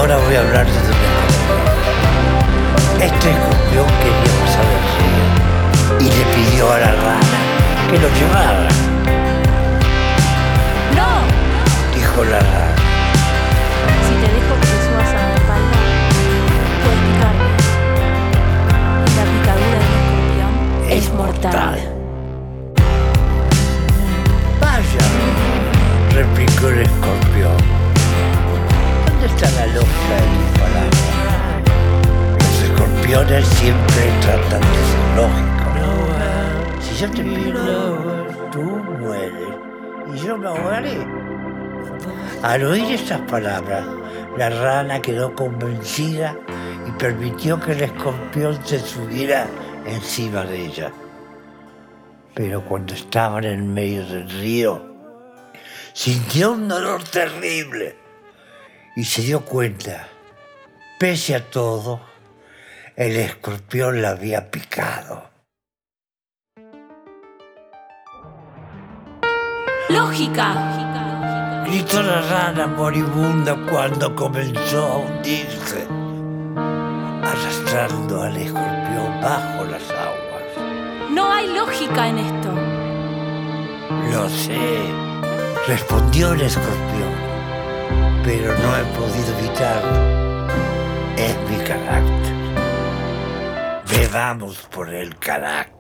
Ahora voy a hablarte de un escorpión. Este escorpión quería pasar el río y le pidió a la rana que lo llevara. ¡No! Dijo la rana. Si te dejo que te subas a mi espalda, puedes picarme. Y la picadura de un escorpión es mortal. Vaya, replicó el escorpión. ¿Dónde está la lógica de tus palabras? Los escorpiones siempre tratan de ser lógicos. Si yo te pico, tú mueres y yo me ahogaré. Al oír estas palabras, la rana quedó convencida y permitió que el escorpión se subiera encima de ella. Pero cuando estaban en medio del río, sintió un dolor terrible y se dio cuenta, pese a todo, el escorpión la había picado. ¡Lógica! Gritó la rana moribunda cuando comenzó a hundirse, arrastrando al escorpión bajo las aguas. No hay lógica en esto. Lo sé, respondió el escorpión, pero no he podido evitarlo. Es mi carácter. Bebamos por el carácter.